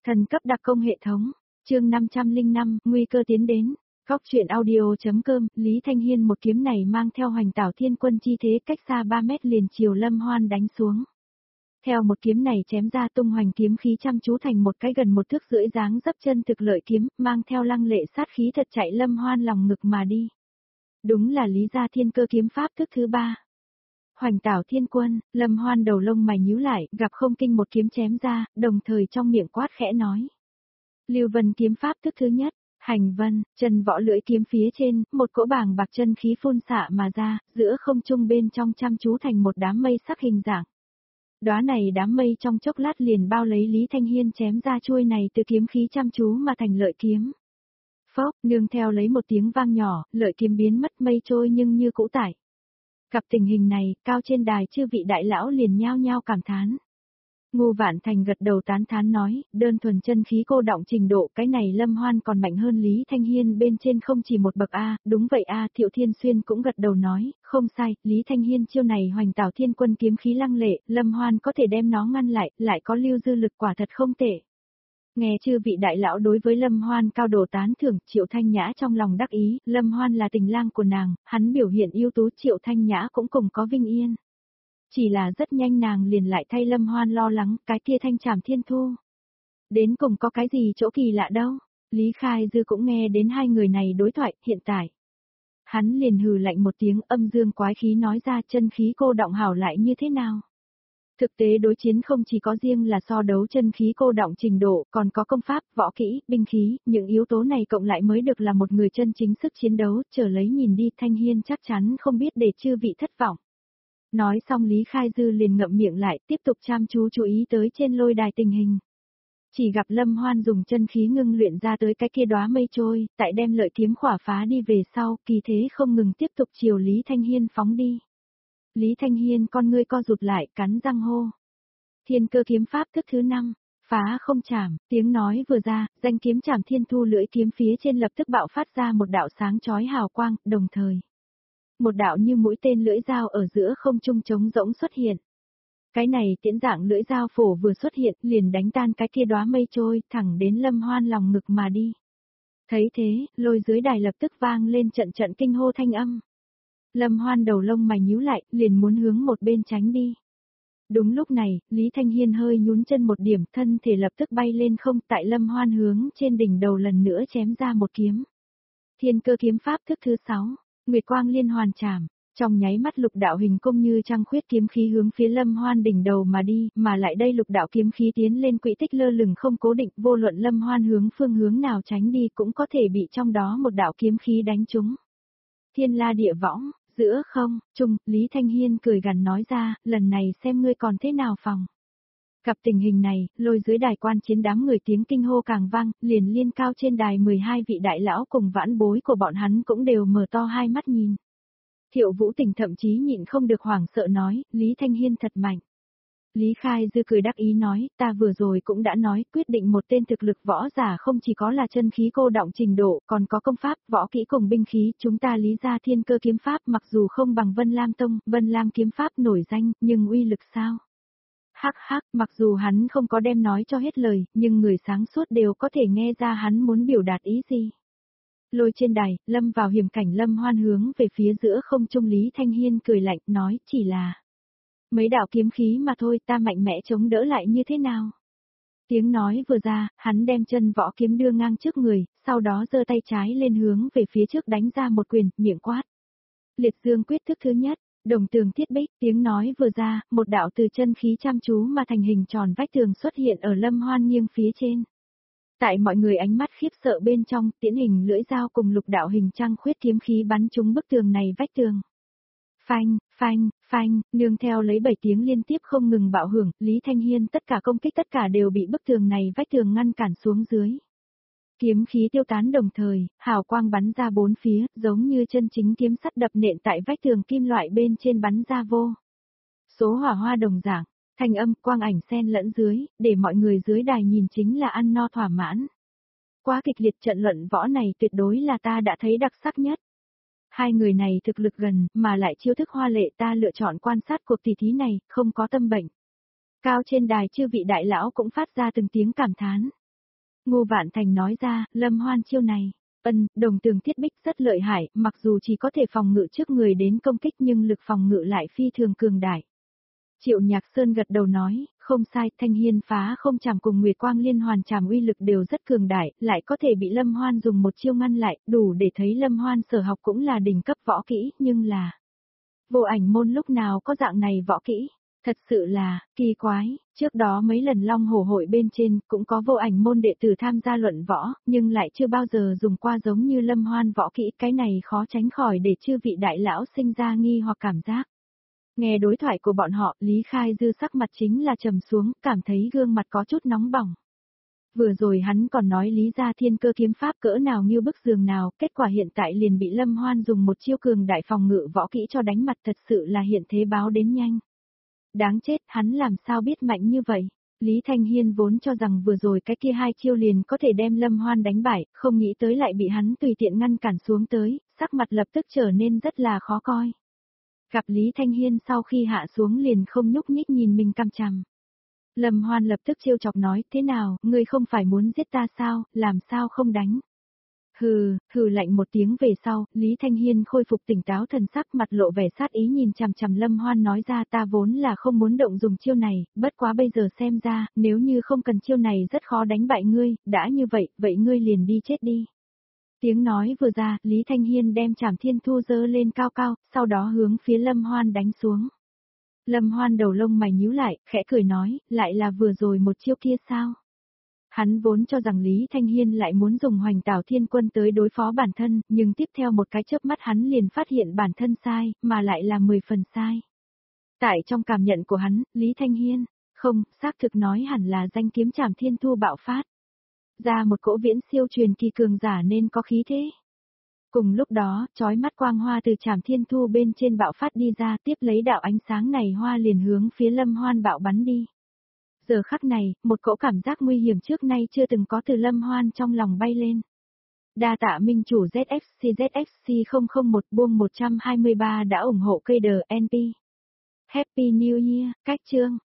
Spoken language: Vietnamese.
Thần cấp đặc công hệ thống, chương 505, nguy cơ tiến đến. Góc truyện audio.com, Lý Thanh Hiên một kiếm này mang theo hoành tảo thiên quân chi thế cách xa 3 mét liền chiều Lâm Hoan đánh xuống. Theo một kiếm này chém ra tung hoành kiếm khí chăm chú thành một cái gần 1 thước rưỡi dáng dấp chân thực lợi kiếm, mang theo lăng lệ sát khí thật chạy Lâm Hoan lòng ngực mà đi. Đúng là Lý gia thiên cơ kiếm pháp thức thứ 3. Hoành tảo thiên quân, Lâm Hoan đầu lông mày nhíu lại, gặp không kinh một kiếm chém ra, đồng thời trong miệng quát khẽ nói. Lưu Vân kiếm pháp thức thứ nhất, hành vân, chân võ lưỡi kiếm phía trên, một cỗ bàng bạc chân khí phun xạ mà ra, giữa không trung bên trong chăm chú thành một đám mây sắc hình dạng. Đóa này đám mây trong chốc lát liền bao lấy Lý Thanh Hiên chém ra chuôi này từ kiếm khí chăm chú mà thành lợi kiếm. Phốc, nương theo lấy một tiếng vang nhỏ, lợi kiếm biến mất mây trôi nhưng như cũ tải. Gặp tình hình này, cao trên đài chư vị đại lão liền nhao nhao cảm thán. Ngô Vạn Thành gật đầu tán thán nói, đơn thuần chân khí cô đọng trình độ cái này Lâm Hoan còn mạnh hơn Lý Thanh Hiên bên trên không chỉ một bậc A, đúng vậy A, Thiệu Thiên Xuyên cũng gật đầu nói, không sai, Lý Thanh Hiên chiêu này hoành tảo thiên quân kiếm khí lăng lệ, Lâm Hoan có thể đem nó ngăn lại có lưu dư lực quả thật không tệ. Nghe chư vị đại lão đối với Lâm Hoan cao độ tán thưởng, Triệu Thanh Nhã trong lòng đắc ý, Lâm Hoan là tình lang của nàng, hắn biểu hiện ưu tú Triệu Thanh Nhã cũng cùng có vinh yên. Chỉ là rất nhanh nàng liền lại thay Lâm Hoan lo lắng, cái kia thanh trảm thiên thu. Đến cùng có cái gì chỗ kỳ lạ đâu, Lý Khai Dư cũng nghe đến hai người này đối thoại, hiện tại. Hắn liền hừ lạnh một tiếng âm dương quái khí nói ra chân khí cô đọng hảo lại như thế nào. Thực tế đối chiến không chỉ có riêng là so đấu chân khí cô đọng trình độ, còn có công pháp, võ kỹ, binh khí, những yếu tố này cộng lại mới được là một người chân chính sức chiến đấu, chờ lấy nhìn đi Thanh Hiên chắc chắn không biết để chư vị thất vọng. Nói xong Lý Khai Dư liền ngậm miệng lại, tiếp tục chăm chú ý tới trên lôi đài tình hình. Chỉ gặp Lâm Hoan dùng chân khí ngưng luyện ra tới cái kia đóa mây trôi, tại đem lợi kiếm khỏa phá đi về sau, kỳ thế không ngừng tiếp tục chiều Lý Thanh Hiên phóng đi. Lý Thanh Hiên con ngươi co rụt lại, cắn răng hô. Thiên cơ kiếm pháp thức thứ 5, phá không chảm, tiếng nói vừa ra, danh kiếm chảm thiên thu lưỡi kiếm phía trên lập tức bạo phát ra một đạo sáng chói hào quang, đồng thời. Một đạo như mũi tên lưỡi dao ở giữa không trung trống rỗng xuất hiện. Cái này tiễn dạng lưỡi dao phổ vừa xuất hiện liền đánh tan cái kia đóa mây trôi thẳng đến Lâm Hoan lòng ngực mà đi. Thấy thế, lôi dưới đài lập tức vang lên trận trận kinh hô thanh âm. Lâm Hoan đầu lông mày nhíu lại, liền muốn hướng một bên tránh đi. Đúng lúc này, Lý Thanh Hiên hơi nhún chân một điểm, thân thể lập tức bay lên không, tại Lâm Hoan hướng trên đỉnh đầu lần nữa chém ra một kiếm. Thiên cơ kiếm pháp thức thứ 6, Nguyệt Quang Liên Hoàn Trảm, trong nháy mắt lục đạo hình cung như trăng khuyết kiếm khí hướng phía Lâm Hoan đỉnh đầu mà đi, mà lại đây lục đạo kiếm khí tiến lên quỹ tích lơ lửng không cố định, vô luận Lâm Hoan hướng phương hướng nào tránh đi cũng có thể bị trong đó một đạo kiếm khí đánh trúng. Thiên la địa võng, giữa không, trung, Lý Thanh Hiên cười gằn nói ra, lần này xem ngươi còn thế nào phòng. Gặp tình hình này, lôi dưới đài quan chiến đám người tiếng kinh hô càng vang, liền liên cao trên đài 12 vị đại lão cùng vãn bối của bọn hắn cũng đều mở to hai mắt nhìn. Thiệu Vũ Tình thậm chí nhịn không được hoảng sợ nói, Lý Thanh Hiên thật mạnh. Lý Khai Dư cười đắc ý nói, ta vừa rồi cũng đã nói, quyết định một tên thực lực võ giả không chỉ có là chân khí cô đọng trình độ, còn có công pháp, võ kỹ cùng binh khí, chúng ta Lý gia thiên cơ kiếm pháp mặc dù không bằng Vân Lam Tông, Vân Lam kiếm pháp nổi danh, nhưng uy lực sao? Hắc hắc, mặc dù hắn không có đem nói cho hết lời, nhưng người sáng suốt đều có thể nghe ra hắn muốn biểu đạt ý gì. Lôi trên đài, lâm vào hiểm cảnh Lâm Hoan hướng về phía giữa không trung Lý Thanh Hiên cười lạnh nói chỉ là mấy đạo kiếm khí mà thôi ta mạnh mẽ chống đỡ lại như thế nào. Tiếng nói vừa ra, hắn đem chân võ kiếm đưa ngang trước người, sau đó giơ tay trái lên hướng về phía trước đánh ra một quyền, miệng quát. Liệt dương quyết thức thứ nhất. Đồng tường thiết bích, tiếng nói vừa ra, một đạo từ chân khí chăm chú mà thành hình tròn vách tường xuất hiện ở Lâm Hoan nghiêng phía trên. Tại mọi người ánh mắt khiếp sợ bên trong, tiễn hình lưỡi dao cùng lục đạo hình trăng khuyết kiếm khí bắn trúng bức tường này vách tường. Phanh, phanh, phanh, nương theo lấy 7 tiếng liên tiếp không ngừng bạo hưởng, Lý Thanh Hiên tất cả công kích tất cả đều bị bức tường này vách tường ngăn cản xuống dưới. Kiếm khí tiêu tán đồng thời, hào quang bắn ra bốn phía, giống như chân chính kiếm sắt đập nện tại vách tường kim loại bên trên bắn ra vô. Số hỏa hoa đồng dạng, thanh âm, quang ảnh xen lẫn dưới, để mọi người dưới đài nhìn chính là ăn no thỏa mãn. Quá kịch liệt trận luận võ này tuyệt đối là ta đã thấy đặc sắc nhất. Hai người này thực lực gần, mà lại chiêu thức hoa lệ ta lựa chọn quan sát cuộc tỷ thí này, không có tâm bệnh. Cao trên đài chư vị đại lão cũng phát ra từng tiếng cảm thán. Ngô Vạn Thành nói ra, Lâm Hoan chiêu này. Đồng tường thiết bích rất lợi hại, mặc dù chỉ có thể phòng ngự trước người đến công kích nhưng lực phòng ngự lại phi thường cường đại. Triệu Nhạc Sơn gật đầu nói, không sai, Thanh Hiên phá không chảm cùng Nguyệt Quang liên hoàn chảm uy lực đều rất cường đại, lại có thể bị Lâm Hoan dùng một chiêu ngăn lại, đủ để thấy Lâm Hoan sở học cũng là đỉnh cấp võ kỹ, nhưng là Vô Ảnh môn lúc nào có dạng này võ kỹ, thật sự là kỳ quái, trước đó mấy lần Long Hổ hội bên trên cũng có Vô Ảnh môn đệ tử tham gia luận võ, nhưng lại chưa bao giờ dùng qua giống như Lâm Hoan võ kỹ, cái này khó tránh khỏi để chư vị đại lão sinh ra nghi hoặc cảm giác. Nghe đối thoại của bọn họ, Lý Khai Dư sắc mặt chính là trầm xuống, cảm thấy gương mặt có chút nóng bỏng. Vừa rồi hắn còn nói Lý gia thiên cơ kiếm pháp cỡ nào như bức giường nào, kết quả hiện tại liền bị Lâm Hoan dùng một chiêu cường đại phòng ngự võ kỹ cho đánh mặt, thật sự là hiện thế báo đến nhanh. Đáng chết, hắn làm sao biết mạnh như vậy? Lý Thanh Hiên vốn cho rằng vừa rồi cái kia hai chiêu liền có thể đem Lâm Hoan đánh bại, không nghĩ tới lại bị hắn tùy tiện ngăn cản xuống tới, sắc mặt lập tức trở nên rất là khó coi. Gặp Lý Thanh Hiên sau khi hạ xuống liền không nhúc nhích nhìn mình căm chằm. Lâm Hoan lập tức trêu chọc nói, thế nào, ngươi không phải muốn giết ta sao, làm sao không đánh? Hừ lạnh một tiếng về sau, Lý Thanh Hiên khôi phục tỉnh táo thần sắc, mặt lộ vẻ sát ý nhìn chằm chằm Lâm Hoan nói ra, ta vốn là không muốn động dùng chiêu này, bất quá bây giờ xem ra, nếu như không cần chiêu này rất khó đánh bại ngươi, đã như vậy, vậy ngươi liền đi chết đi. Tiếng nói vừa ra, Lý Thanh Hiên đem Trảm Thiên Thu giơ lên cao cao, sau đó hướng phía Lâm Hoan đánh xuống. Lâm Hoan đầu lông mày nhíu lại, khẽ cười nói, lại là vừa rồi một chiêu kia sao? Hắn vốn cho rằng Lý Thanh Hiên lại muốn dùng Hoành Tảo Thiên Quân tới đối phó bản thân, nhưng tiếp theo một cái chớp mắt hắn liền phát hiện bản thân sai, mà lại là 10 phần sai. Tại trong cảm nhận của hắn, Lý Thanh Hiên, không, xác thực nói hẳn là danh kiếm Trảm Thiên Thu bạo phát. Ra một cỗ viễn siêu truyền kỳ cường giả nên có khí thế. Cùng lúc đó, chói mắt quang hoa từ Trảm Thiên Thu bên trên bạo phát đi ra, tiếp lấy đạo ánh sáng này hoa liền hướng phía Lâm Hoan bạo bắn đi. Giờ khắc này, một cỗ cảm giác nguy hiểm trước nay chưa từng có từ Lâm Hoan trong lòng bay lên. Đa tạ minh chủ ZFC 001 buông 123 đã ủng hộ cây NP. Happy New Year, cách chương.